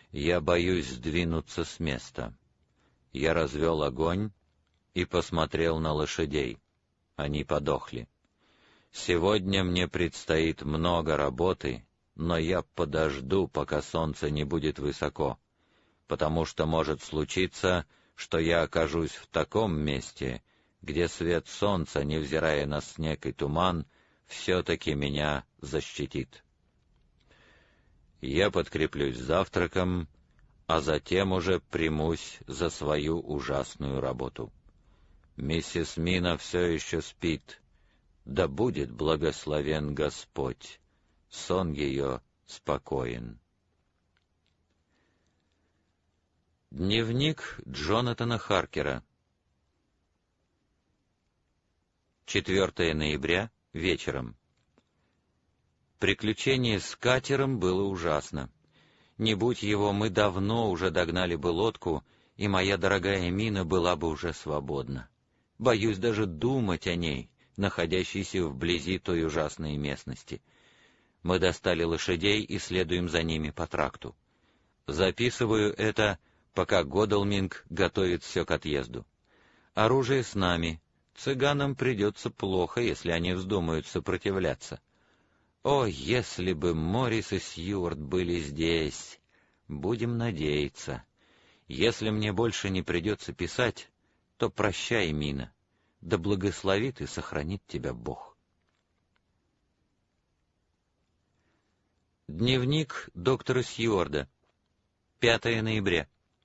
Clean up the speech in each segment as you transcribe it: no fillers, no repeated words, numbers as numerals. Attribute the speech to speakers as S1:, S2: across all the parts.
S1: Я боюсь сдвинуться с места. Я развел огонь и посмотрел на лошадей. Они подохли. Сегодня мне предстоит много работы, но я подожду, пока солнце не будет высоко, потому что может случиться, что я окажусь в таком месте, где свет солнца, невзирая на снег и туман, все-таки меня защитит. Я подкреплюсь завтраком, а затем уже примусь за свою ужасную работу. Миссис Мина все еще спит. Да будет благословен Господь. Сон ее спокоен. Дневник Джонатана Харкера. 4 ноября, вечером. Приключение с катером было ужасно. Не будь его, мы давно уже догнали бы лодку, и моя дорогая Мина была бы уже свободна. Боюсь даже думать о ней, находящейся вблизи той ужасной местности. Мы достали лошадей и следуем за ними по тракту. Записываю это, пока Годалминг готовит все к отъезду. Оружие с нами. Цыганам придется плохо, если они вздумают сопротивляться. О, если бы Моррис и Сьюарт были здесь! Будем надеяться. Если мне больше не придется писать, то прощай, Мина. Да благословит и сохранит тебя Бог. Дневник доктора Сьюарда. 5 ноября.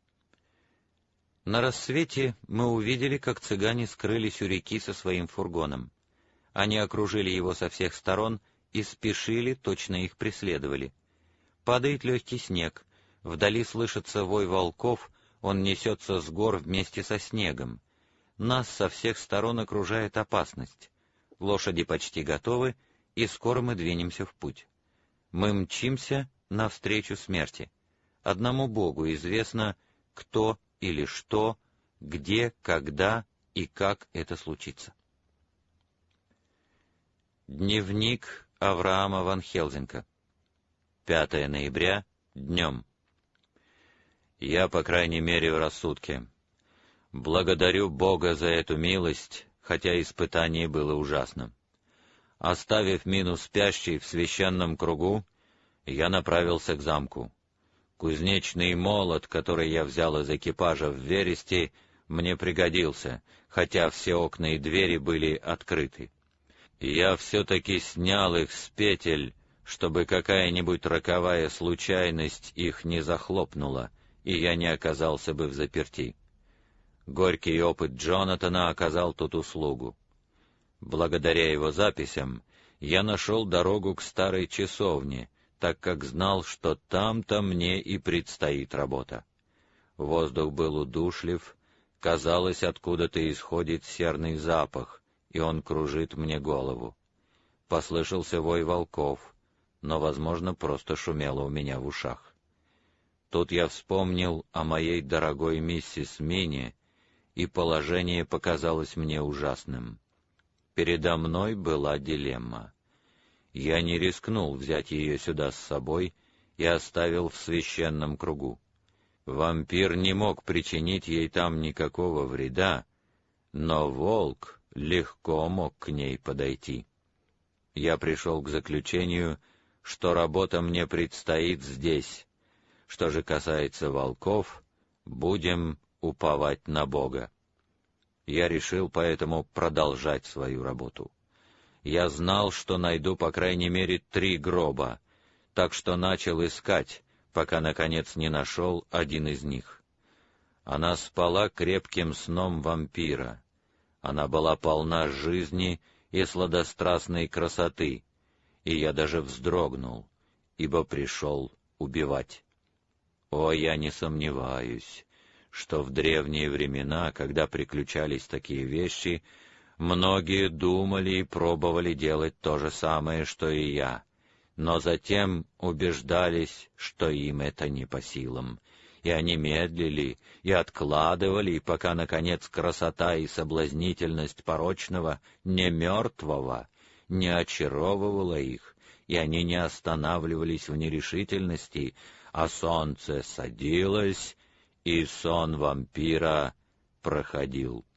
S1: На рассвете мы увидели, как цыгане скрылись у реки со своим фургоном. Они окружили его со всех сторон и спешили, точно их преследовали. Падает легкий снег, вдали слышится вой волков, он несется с гор вместе со снегом. Нас со всех сторон окружает опасность. Лошади почти готовы, и скоро мы двинемся в путь. Мы мчимся навстречу смерти. Одному Богу известно, кто или что, где, когда и как это случится. Дневник Авраама ван Хелзинка. 5 ноября, днем. Я, по крайней мере, в рассудке. Благодарю Бога за эту милость, хотя испытание было ужасным. Оставив Мину спящей в священном кругу, я направился к замку. Кузнечный молот, который я взял из экипажа в Вересте, мне пригодился, хотя все окна и двери были открыты. Я все-таки снял их с петель, чтобы какая-нибудь роковая случайность их не захлопнула, и я не оказался бы взаперти. Горький опыт Джонатана оказал тут услугу. Благодаря его записям я нашел дорогу к старой часовне, так как знал, что там-то мне и предстоит работа. Воздух был удушлив, казалось, откуда-то исходит серный запах, и он кружит мне голову. Послышался вой волков, но, возможно, просто шумело у меня в ушах. Тут я вспомнил о моей дорогой миссис Мине, и положение показалось мне ужасным. Передо мной была дилемма. Я не рискнул взять ее сюда с собой и оставил в священном кругу. Вампир не мог причинить ей там никакого вреда, но волк легко мог к ней подойти. Я пришел к заключению, что работа мне предстоит здесь. Что же касается волков, будем уповать на Бога. Я решил поэтому продолжать свою работу. Я знал, что найду по крайней мере 3 гроба, так что начал искать, пока, наконец, не нашел один из них. Она спала крепким сном вампира. Она была полна жизни и сладострастной красоты, и я даже вздрогнул, ибо пришел убивать. О, я не сомневаюсь, что в древние времена, когда приключались такие вещи, многие думали и пробовали делать то же самое, что и я, но затем убеждались, что им это не по силам, и они медлили и откладывали, пока, наконец, красота и соблазнительность порочного, не мертвого, не очаровывала их, и они не останавливались в нерешительности, а солнце садилось, и сон вампира проходил.